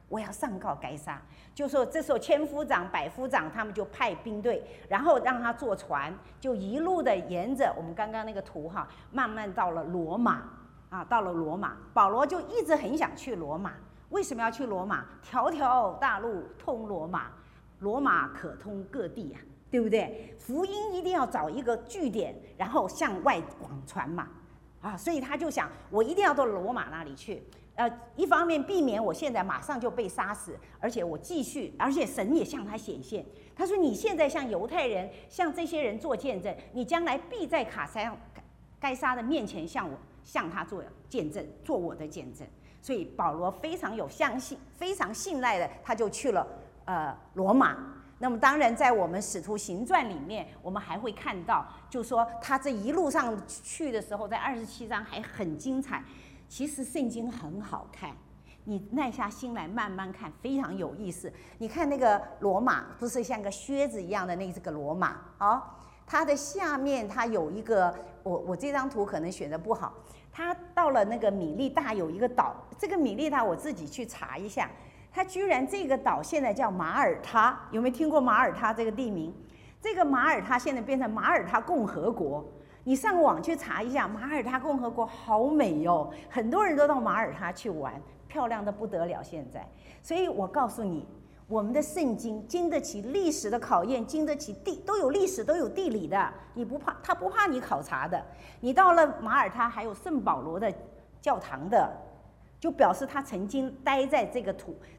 就说这时候千夫长、百夫长他们就派兵队，然后让他坐船，就一路的沿着我们刚刚那个图慢慢到了罗马到了罗马。保罗就一直很想去罗马，为什么要去罗马？条条大路通罗马，罗马可通各地对不对？福音一定要找一个据点，然后向外广传嘛所以他就想我一定要到罗马那里去。 一方面避免我现在马上就被杀死，而且我继续，而且神也向他显现。他说：“你现在向犹太人、向这些人做见证，你将来必在该撒的面前向他做见证，做我的见证。”所以保罗非常有相信、非常信赖的，他就去了罗马。那么当然，在我们《使徒行传》里面，我们还会看到，就说他这一路上去的时候，在27章还很精彩。其实圣经很好看，你耐下心来慢慢看，非常有意思。你看那个罗马，不是像个靴子一样的这个罗马啊，它的下面它有一个，我这张图可能选的不好，它到了那个米利大有一个岛，这个米利大我自己去查一下，它居然这个岛现在叫马耳他，有没有听过马耳他这个地名？这个马耳他现在变成马耳他共和国。你上网去查一下，马耳他共和国好美哦，很多人都到马耳他去玩，漂亮的不得了。现在，所以我告诉你，我们的圣经经得起历史的考验，经得起都有历史都有地理的，你不怕，他不怕你考察的。你到了马耳他，还有圣保罗的教堂的，就表示他曾经待在这个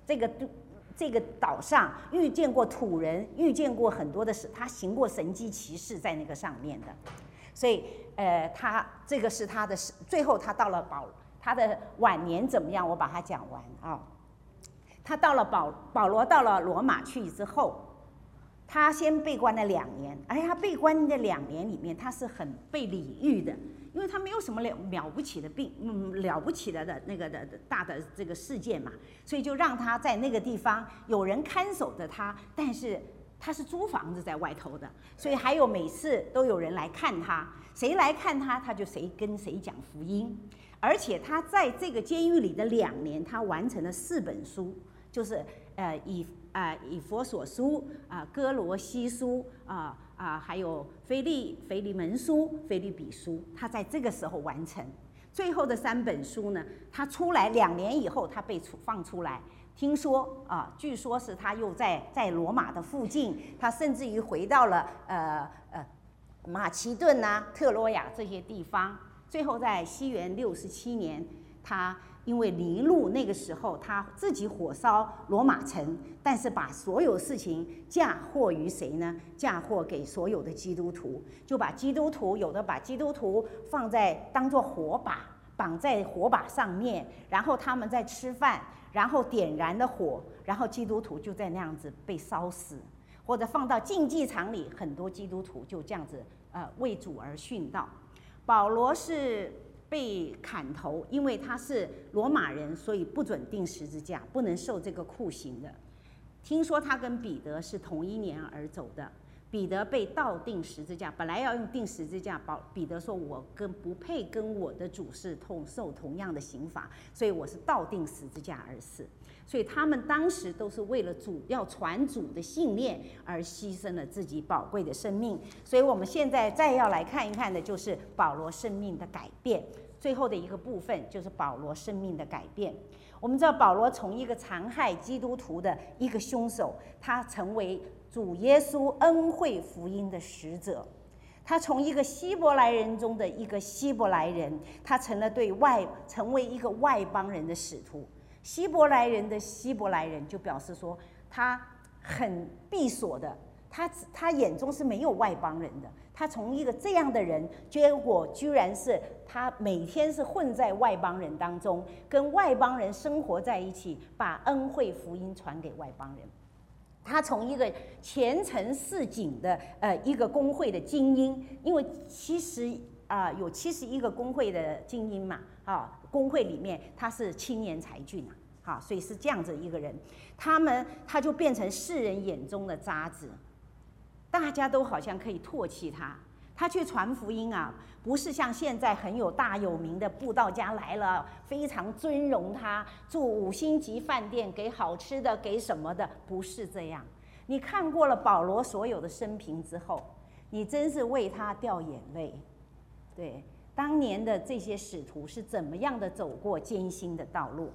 岛上，遇见过土人，遇见过很多的事，他行过神迹奇事在那个上面的。所以，他这个是他的最后他到了他的晚年怎么样？我把它讲完啊。他到了保罗到了罗马去之后，他先被关了2年，而他被关的2年里面，他是很被礼遇的，因为他没有什么了不起的了不起的那个的大的这个事件嘛，所以就让他在那个地方有人看守着他，但是他是租房子在外头的，所以还有每次都有人来看他，谁来看他，他就跟谁讲福音。而且他在这个监狱里的2年，他完成了4本书，就是以弗所书哥罗西书还有腓利门书、腓利比书，他在这个时候完成。最后的3本书呢，他出来2年以后，他被放出来。听说据说是他又在罗马的附近，他甚至于回到了马其顿特罗亚这些地方。最后在西元67年，他因为尼禄那个时候他自己火烧罗马城，但是把所有事情嫁祸于谁呢？嫁祸给所有的基督徒，就把基督徒有的把基督徒当作火把，绑在火把上面，然后他们在吃饭。然后点燃了火，然后基督徒就在那样子被烧死，或者放到竞技场里，很多基督徒就这样子为主而殉道。保罗是被砍头，因为他是罗马人，所以不准钉十字架，不能受这个酷刑的。听说他跟彼得是同一年而走的，彼得被倒钉十字架，本来要用钉十字架，彼得说：“我不配跟我的主是受同样的刑罚，所以我是倒钉十字架而死。”所以他们当时都是为了要传主的信念而牺牲了自己宝贵的生命。所以我们现在再要来看一看的，就是保罗生命的改变。最后的一个部分就是保罗生命的改变。我们知道保罗从一个残害基督徒的一个凶手，他成为主耶稣恩惠福音的使者。他从一个希伯来人中的一个希伯来人，他成为一个外邦人的使徒。希伯来人的希伯来人就表示说他很闭锁的，他眼中是没有外邦人的。他从一个这样的人，结果居然是他每天是混在外邦人当中，跟外邦人生活在一起，把恩惠福音传给外邦人。他从一个前程似锦的一个工会的精英，因为有71个工会的精英嘛，工会里面他是青年才俊所以是这样子一个人，他就变成世人眼中的渣子，大家都好像可以唾弃他。他去传福音不是像现在很有大有名的布道家来了，非常尊荣他，住5星级饭店，给好吃的，给什么的，不是这样。你看过了保罗所有的生平之后，你真是为他掉眼泪。对，当年的这些使徒是怎么样的走过艰辛的道路。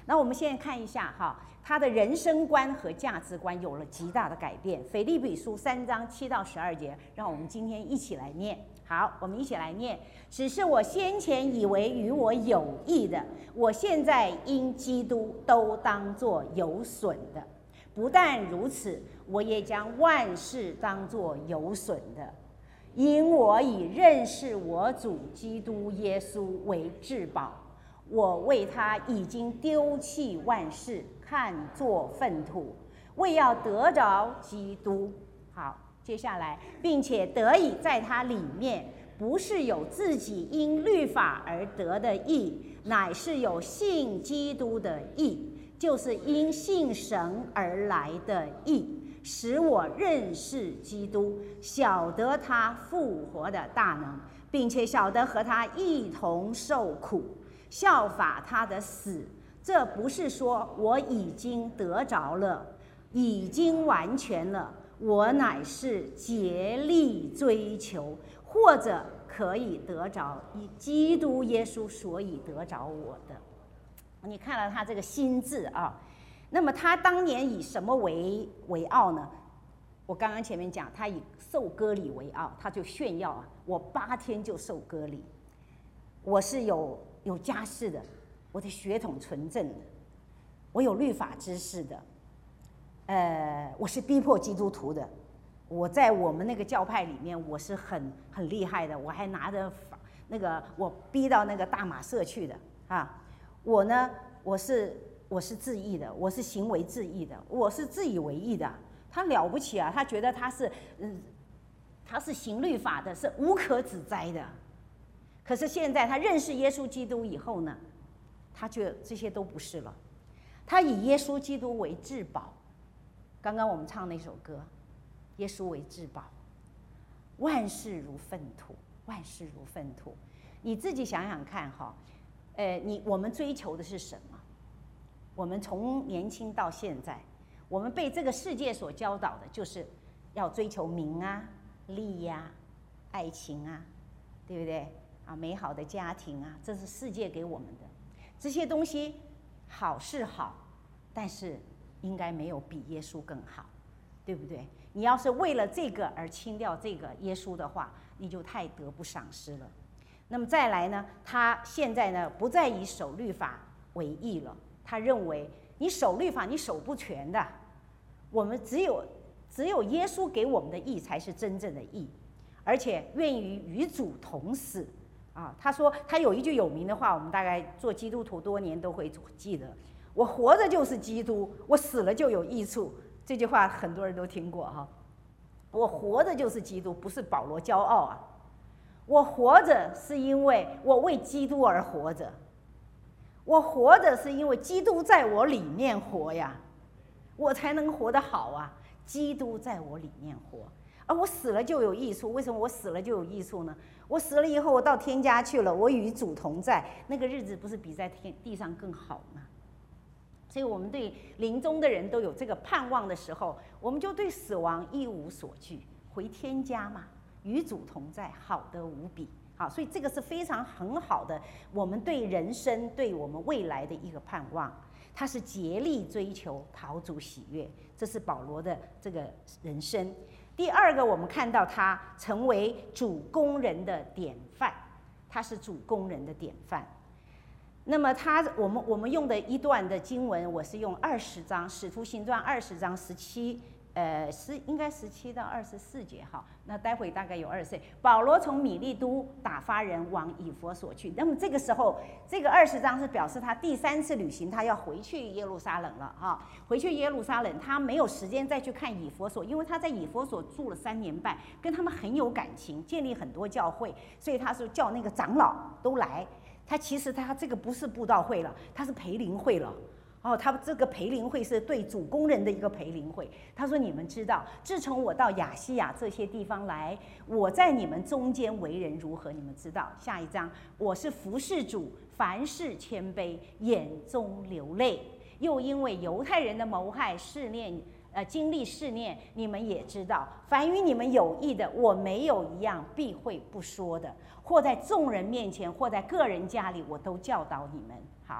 那我们现在看一下哈，他的人生观和价值观有了极大的改变。腓立比书3章7到12节，让我们今天一起来念。好，我们一起来念。只是我先前以为与我有益的，我现在因基督都当作有损的。不但如此，我也将万事当作有损的，因我以认识我主基督耶稣为至宝。我为他已经丢弃万事，看作粪土，为要得着基督。好，接下来，并且得以在他里面，不是有自己因律法而得的义，乃是有信基督的义，就是因信神而来的义，使我认识基督，晓得他复活的大能，并且晓得和他一同受苦，效法他的死。这不是说我已经得着了，已经完全了，我乃是竭力追求，或者可以得着以基督耶稣所以得着我的。你看了他这个心志啊，那么他当年以什么为傲呢？我刚刚前面讲，他以受割礼为傲，他就炫耀啊，我8天就受割礼，我是有家室的，我的血统纯正的，我有律法知识的，我是逼迫基督徒的，我在我们那个教派里面我是很厉害的，我还拿着那个我逼到那个大马色去的啊，我呢我是自义的，我是行为自义的，我是自以为义的。他了不起啊，他觉得他是行律法的，是无可指摘的。可是现在他认识耶稣基督以后呢，他觉得这些都不是了，他以耶稣基督为至宝。刚刚我们唱那首歌，耶稣为至宝，万事如粪土，万事如粪土。你自己想想看哈，我们追求的是什么？我们从年轻到现在，我们被这个世界所教导的就是要追求名啊、利呀、爱情啊，对不对？啊，美好的家庭啊，这是世界给我们的。这些东西好是好，但是应该没有比耶稣更好，对不对？你要是为了这个而轻掉这个耶稣的话，你就太得不偿失了。那么再来呢，他现在呢不再以守律法为义了，他认为你守律法你守不全的，我们只有耶稣给我们的义才是真正的义，而且愿意与主同死啊。他说他有一句有名的话，我们大概做基督徒多年都会记得，我活着就是基督，我死了就有益处。这句话很多人都听过哈。我活着就是基督，不是保罗骄傲啊，我活着是因为我为基督而活着，我活着是因为基督在我里面活呀，我才能活得好啊。基督在我里面活，而我死了就有益处。为什么我死了就有益处呢？我死了以后，我到天家去了，我与主同在，那个日子不是比在地上更好吗？所以我们对临终的人都有这个盼望的时候，我们就对死亡一无所惧，回天家嘛，与主同在，好得无比。好，所以这个是非常很好的，我们对人生、对我们未来的一个盼望。他是竭力追求讨主喜悦，这是保罗的这个人生。第二个，我们看到他成为主工人的典范，他是主工人的典范。那么我们用的一段的经文，我是用20章《使徒行传》20章17。应该17到24节哈，那待会大概有20岁。保罗从米利都打发人往以弗所去，那么这个时候，这个20章是表示他第3次旅行，他要回去耶路撒冷了哈。回去耶路撒冷，他没有时间再去看以弗所，因为他在以弗所住了3年半，跟他们很有感情，建立很多教会，所以他是叫那个长老都来。其实他这个不是布道会了，他是培灵会了。他这个培灵会是对主工人的一个培灵会。他说：“你们知道，自从我到亚细亚这些地方来，我在你们中间为人如何？你们知道。下一章，我是服侍主，凡事谦卑，眼中流泪，又因为犹太人的谋害试炼，经历试炼，你们也知道，凡与你们有益的，我没有一样避讳不说的，或在众人面前，或在个人家里，我都教导你们。好。”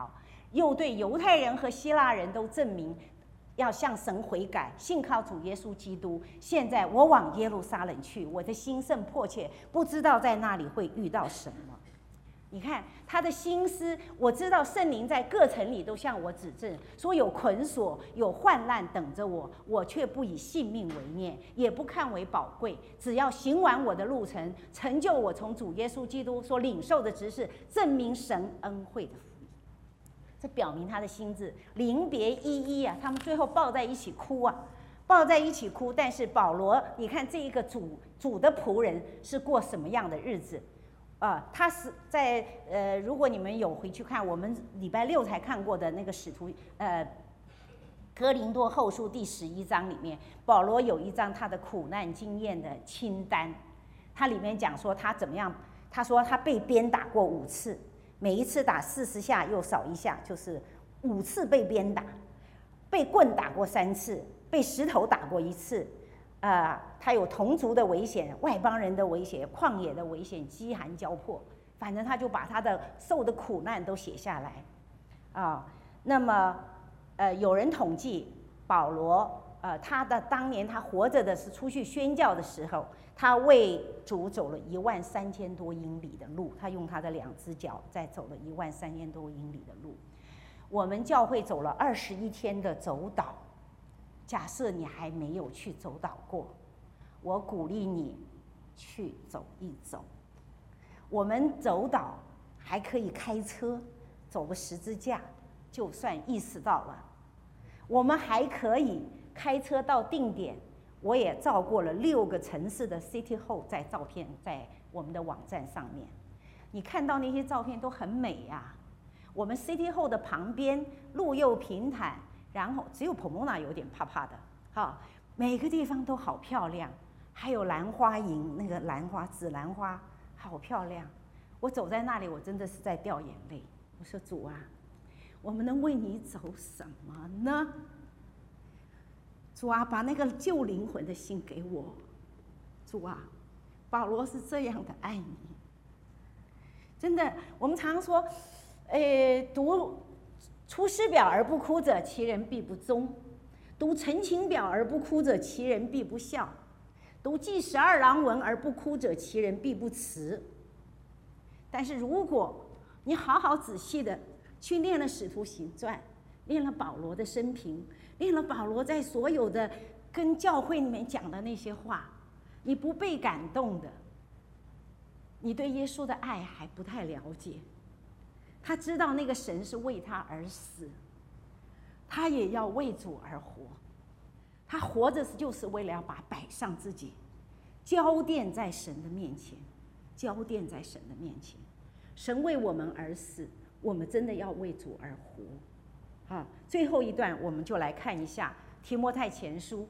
又对犹太人和希腊人都证明要向神悔改，信靠主耶稣基督。现在我往耶路撒冷去，我的心甚迫切，不知道在那里会遇到什么。你看他的心思，我知道圣灵在各城里都向我指证，说有捆锁、有患难等着我，我却不以性命为念，也不看为宝贵，只要行完我的路程，成就我从主耶稣基督所领受的职事，证明神恩惠的福音。这表明他的心智。临别依依啊，他们最后抱在一起哭啊，抱在一起哭。但是保罗，你看这一个主的仆人是过什么样的日子？他是在如果你们有回去看我们礼拜六才看过的那个使徒哥林多后书第11章里面，保罗有一章他的苦难经验的清单，他里面讲说他怎么样，他说他被鞭打过5次，每一次打40下又少1下，就是5次被鞭打，被棍打过3次，被石头打过1次。他有同族的危险、外邦人的危险、旷野的危险、饥寒交迫，反正他就把他的受的苦难都写下来。那么有人统计保罗，他的当年他活着的是出去宣教的时候，他为主走了13000多英里的路，他用他的2只脚再走了13000多英里的路。我们教会走了21天的走岛。假设你还没有去走岛过，我鼓励你去走一走。我们走岛还可以开车走个10支架，就算意识到了。我们还可以开车到定点，我也照过了6个城市的 City Hall， 在照片在我们的网站上面，你看到那些照片都很美呀。我们 City Hall 的旁边路又平坦。然后只有 Pomona 有点怕怕的，每个地方都好漂亮，还有兰花营，那个兰花紫兰花好漂亮。我走在那里，我真的是在掉眼泪。我说主啊，我们能为你走什么呢？主啊，把那个救灵魂的心给我。主啊，保罗是这样的爱你。真的，我们常说，读出师表而不哭者，其人必不忠；读陈情表而不哭者，其人必不孝；读记12郎文而不哭者，其人必不慈。但是如果你好好仔细的去念了《使徒行传》，念了保罗的生平，念了保罗在所有的跟教会里面讲的那些话，你不被感动的，你对耶稣的爱还不太了解。他知道那个神是为他而死，他也要为主而活。他活着就是为了要把摆上自己，交奠在神的面前，交奠在神的面前。神为我们而死，我们真的要为主而活。最后一段我们就来看一下提摩太前书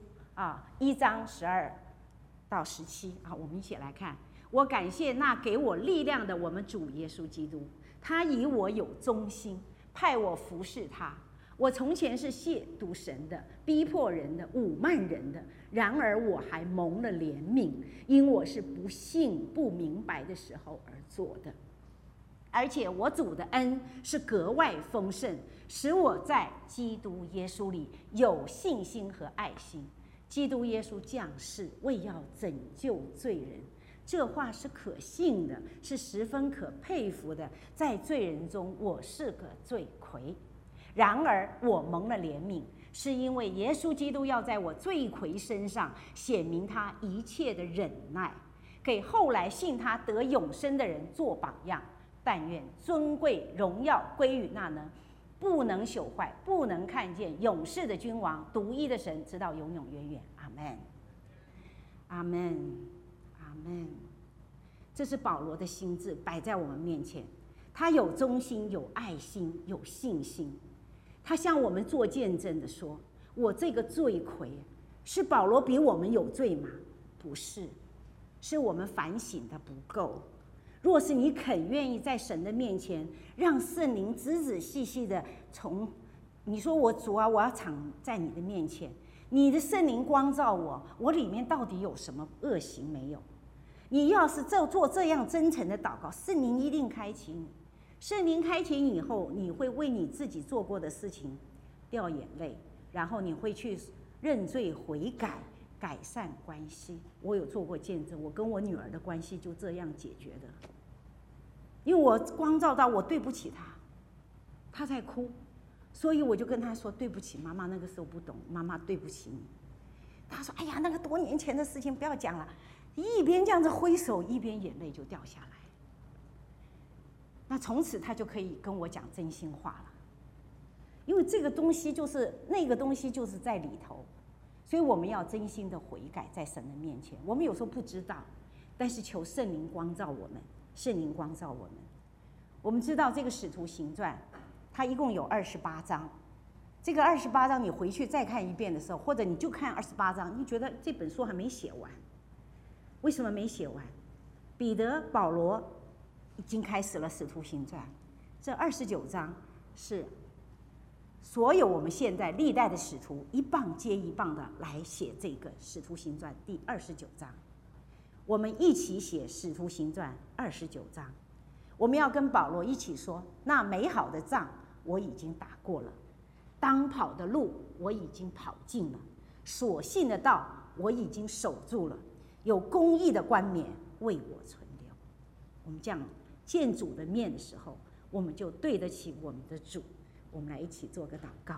1章12到17我们一起来看。我感谢那给我力量的我们主耶稣基督。他以我有忠心，派我服侍他。我从前是亵渎神的，逼迫人的，侮慢人的，然而我还蒙了怜悯，因我是不信不明白的时候而做的。而且我主的恩是格外丰盛，使我在基督耶稣里有信心和爱心。基督耶稣降世，为要拯救罪人。这话是可信的，是十分可佩服的。在罪人中，我是个罪魁，然而我蒙了怜悯，是因为耶稣基督要在我罪魁身上显明他一切的忍耐，给后来信他得永生的人做榜样。但愿尊贵荣耀归于那能不能朽坏、不能看见、永世的君王、独一的神，直到永永远远。阿们，阿们。阿们。这是保罗的心志摆在我们面前，他有忠心，有爱心，有信心。他向我们做见证的说：“我这个罪魁，是保罗比我们有罪吗？不是，是我们反省的不够。若是你肯愿意在神的面前，让圣灵仔仔细细的你说我主啊，我要敞在你的面前，你的圣灵光照我，我里面到底有什么恶行没有？你要是做这样真诚的祷告，圣灵一定开启你。 圣灵开启以后，你会为你自己做过的事情掉眼泪，然后你会去认罪悔改，改善关系。我有做过见证，我跟我女儿的关系就这样解决的。因为我光照到我对不起她，她在哭，所以我就跟她说对不起，妈妈那个时候不懂，妈妈对不起你。她说：“哎呀，那个多年前的事情不要讲了。”一边这样子挥手，一边眼泪就掉下来。那从此她就可以跟我讲真心话了，因为这个东西就是那个东西就是在里头，所以我们要真心的悔改，在神的面前。我们有时候不知道，但是求圣灵光照我们，圣灵光照我们。我们知道这个《使徒行传》，它一共有28章。这个28章你回去再看一遍的时候，或者你就看28章，你觉得这本书还没写完。为什么没写完？彼得、保罗已经开始了《使徒行传》，这29章是所有我们现在历代的使徒一棒接一棒的来写这个《使徒行传》第29章。我们一起写《使徒行传》29章，我们要跟保罗一起说：那美好的仗我已经打过了，当跑的路我已经跑尽了，所信的道我已经守住了，有公义的冠冕为我存留。我们这样见主的面的时候，我们就对得起我们的主。我们来一起做个祷告。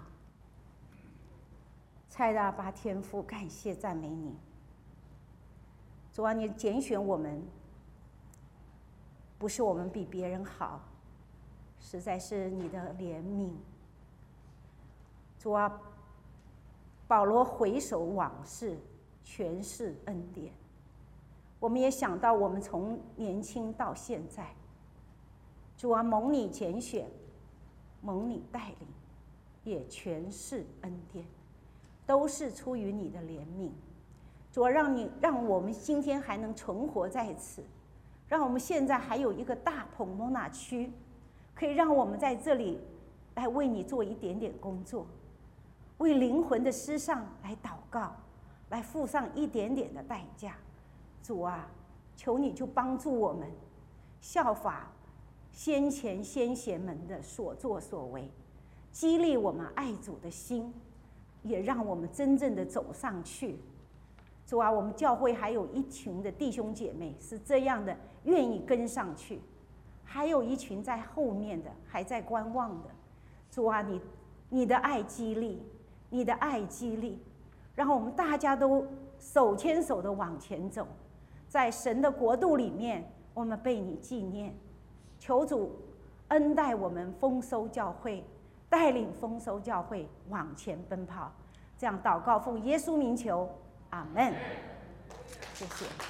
蔡大巴天父，感谢赞美你。主啊，你拣选我们，不是我们比别人好，实在是你的怜悯。主啊，保罗回首往事，全是恩典。我们也想到我们从年轻到现在，主啊，蒙你拣选，蒙你带领，也全是恩典，都是出于你的怜悯。主啊，让我们今天还能存活在此，让我们现在还有一个大彭摩纳区，可以让我们在这里来为你做一点点工作，为灵魂的失丧来祷告，来付上一点点的代价。主啊，求你就帮助我们效法先前先贤们的所作所为，激励我们爱主的心，也让我们真正的走上去。主啊，我们教会还有一群的弟兄姐妹是这样的，愿意跟上去，还有一群在后面的还在观望的。主啊，你的爱激励，你的爱激励，让我们大家都手牵手的往前走，在神的国度里面，我们被你纪念。求主恩待我们丰收教会，带领丰收教会往前奔跑。这样祷告奉耶稣名求，阿们。谢谢。